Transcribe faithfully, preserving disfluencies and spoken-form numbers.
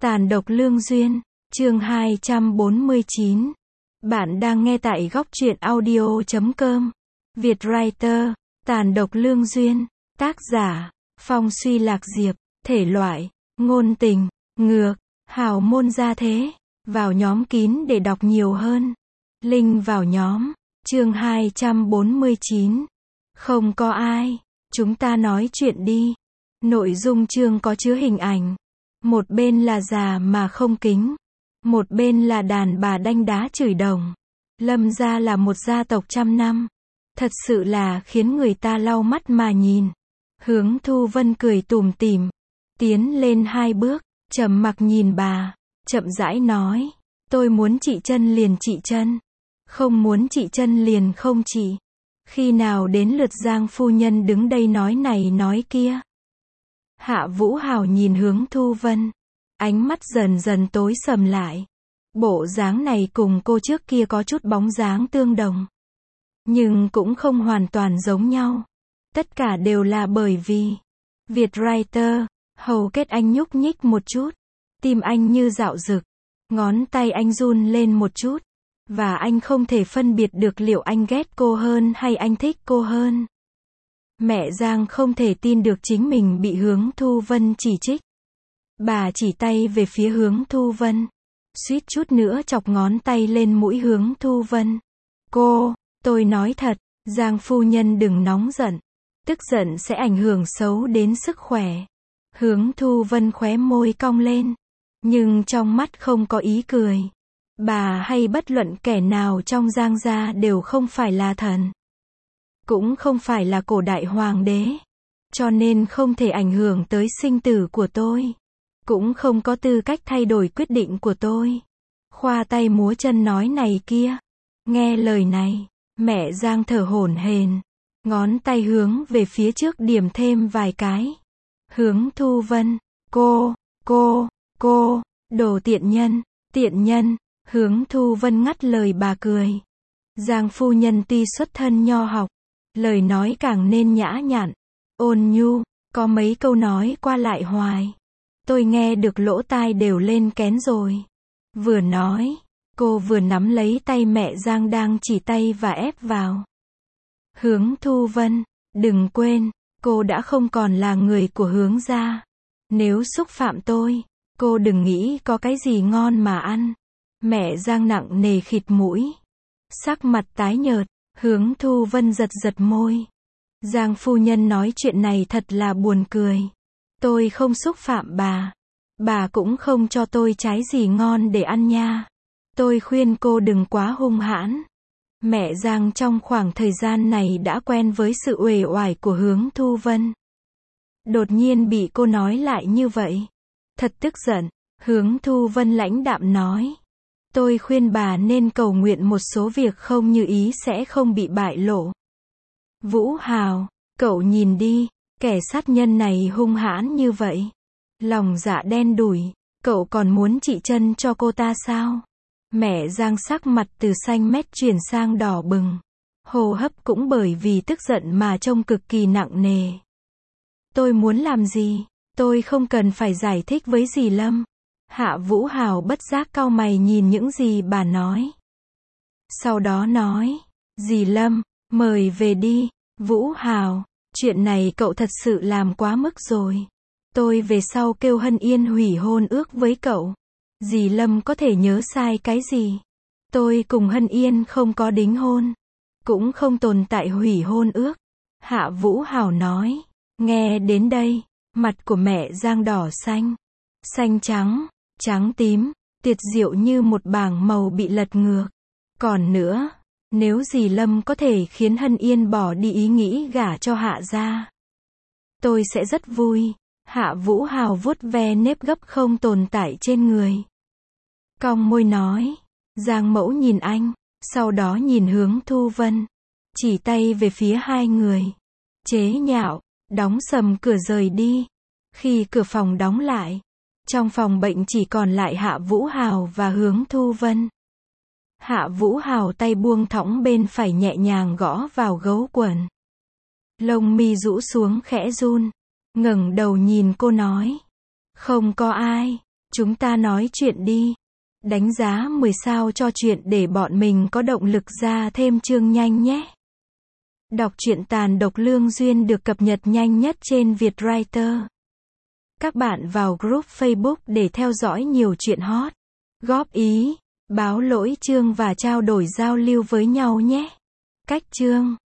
Tàn độc lương duyên, chương hai trăm bốn mươi chín. Bạn đang nghe tại góc truyện audio chấm com. Việt Writer, Tàn độc lương duyên, tác giả, Phong Suy Lạc Diệp, thể loại, ngôn tình, ngược, hào môn gia thế. Vào nhóm kín để đọc nhiều hơn. Link vào nhóm, chương hai trăm bốn mươi chín. Không có ai, chúng ta nói chuyện đi. Nội dung chương có chứa hình ảnh. Một bên là già mà không kính, một bên là đàn bà đanh đá chửi đồng. Lâm gia là một gia tộc trăm năm, thật sự là khiến người ta lau mắt mà nhìn. Hướng Thu Vân cười tủm tỉm, tiến lên hai bước, trầm mặc nhìn bà, chậm rãi nói, tôi muốn trị chân liền trị chân, không muốn trị chân liền không trị. Khi nào đến lượt Giang phu nhân đứng đây nói này nói kia. Hạ Vũ Hào nhìn Hướng Thu Vân, ánh mắt dần dần tối sầm lại. Bộ dáng này cùng cô trước kia có chút bóng dáng tương đồng, nhưng cũng không hoàn toàn giống nhau. Tất cả đều là bởi vì Việt Writer, hầu kết anh nhúc nhích một chút, tim anh như dạo dực, ngón tay anh run lên một chút, và anh không thể phân biệt được liệu anh ghét cô hơn hay anh thích cô hơn. Mẹ Giang không thể tin được chính mình bị Hướng Thu Vân chỉ trích. Bà chỉ tay về phía Hướng Thu Vân, suýt chút nữa chọc ngón tay lên mũi Hướng Thu Vân. Cô, tôi nói thật, Giang phu nhân đừng nóng giận. Tức giận sẽ ảnh hưởng xấu đến sức khỏe. Hướng Thu Vân khóe môi cong lên, nhưng trong mắt không có ý cười. Bà hay bất luận kẻ nào trong Giang gia đều không phải là thần, cũng không phải là cổ đại hoàng đế, cho nên không thể ảnh hưởng tới sinh tử của tôi, cũng không có tư cách thay đổi quyết định của tôi. Khoa tay múa chân nói này kia. Nghe lời này, mẹ Giang thở hổn hển, ngón tay hướng về phía trước điểm thêm vài cái. Hướng Thu Vân, cô, cô, cô, đồ tiện nhân, tiện nhân. Hướng Thu Vân ngắt lời bà cười. Giang phu nhân tuy xuất thân nho học, lời nói càng nên nhã nhặn, ôn nhu, có mấy câu nói qua lại hoài. Tôi nghe được lỗ tai đều lên kén rồi. Vừa nói, cô vừa nắm lấy tay mẹ Giang đang chỉ tay và ép vào. Hướng Thu Vân, đừng quên, cô đã không còn là người của Hướng gia. Nếu xúc phạm tôi, cô đừng nghĩ có cái gì ngon mà ăn. Mẹ Giang nặng nề khịt mũi, sắc mặt tái nhợt. Hướng Thu Vân giật giật môi. Giang phu nhân nói chuyện này thật là buồn cười. Tôi không xúc phạm bà, bà cũng không cho tôi trái gì ngon để ăn nha. Tôi khuyên cô đừng quá hung hãn. Mẹ Giang trong khoảng thời gian này đã quen với sự uể oải của Hướng Thu Vân. Đột nhiên bị cô nói lại như vậy, thật tức giận. Hướng Thu Vân lãnh đạm nói, tôi khuyên bà nên cầu nguyện một số việc không như ý sẽ không bị bại lộ. Vũ Hào, cậu nhìn đi, kẻ sát nhân này hung hãn như vậy, lòng dạ đen đủi, cậu còn muốn trị chân cho cô ta sao? Mẹ Giang sắc mặt từ xanh mét chuyển sang đỏ bừng, hô hấp cũng bởi vì tức giận mà trông cực kỳ nặng nề. Tôi muốn làm gì? Tôi không cần phải giải thích với dì Lâm. Hạ Vũ Hào bất giác cau mày nhìn những gì bà nói. Sau đó nói, dì Lâm, mời về đi. Vũ Hào, chuyện này cậu thật sự làm quá mức rồi. Tôi về sau kêu Hân Yên hủy hôn ước với cậu. Dì Lâm có thể nhớ sai cái gì? Tôi cùng Hân Yên không có đính hôn, cũng không tồn tại hủy hôn ước. Hạ Vũ Hào nói. Nghe đến đây, mặt của mẹ Giang đỏ xanh, xanh trắng, trắng tím, tiệt diệu như một bảng màu bị lật ngược. Còn nữa, nếu dì Lâm có thể khiến Hân Yên bỏ đi ý nghĩ gả cho Hạ gia, tôi sẽ rất vui. Hạ Vũ Hào vuốt ve nếp gấp không tồn tại trên người, cong môi nói. Giang mẫu nhìn anh, sau đó nhìn Hướng Thu Vân, chỉ tay về phía hai người, chế nhạo, đóng sầm cửa rời đi. Khi cửa phòng đóng lại, trong phòng bệnh chỉ còn lại Hạ Vũ Hào và Hướng Thu Vân. Hạ Vũ Hào tay buông thõng bên phải nhẹ nhàng gõ vào gấu quần. Lông mi rũ xuống khẽ run, ngẩng đầu nhìn cô nói. Không có ai. Chúng ta nói chuyện đi. Đánh giá mười sao cho chuyện để bọn mình có động lực ra thêm chương nhanh nhé. Đọc truyện Tàn độc lương duyên được cập nhật nhanh nhất trên Vietwriter. Các bạn vào group Facebook để theo dõi nhiều chuyện hot, góp ý, báo lỗi chương và trao đổi giao lưu với nhau nhé. Cách chương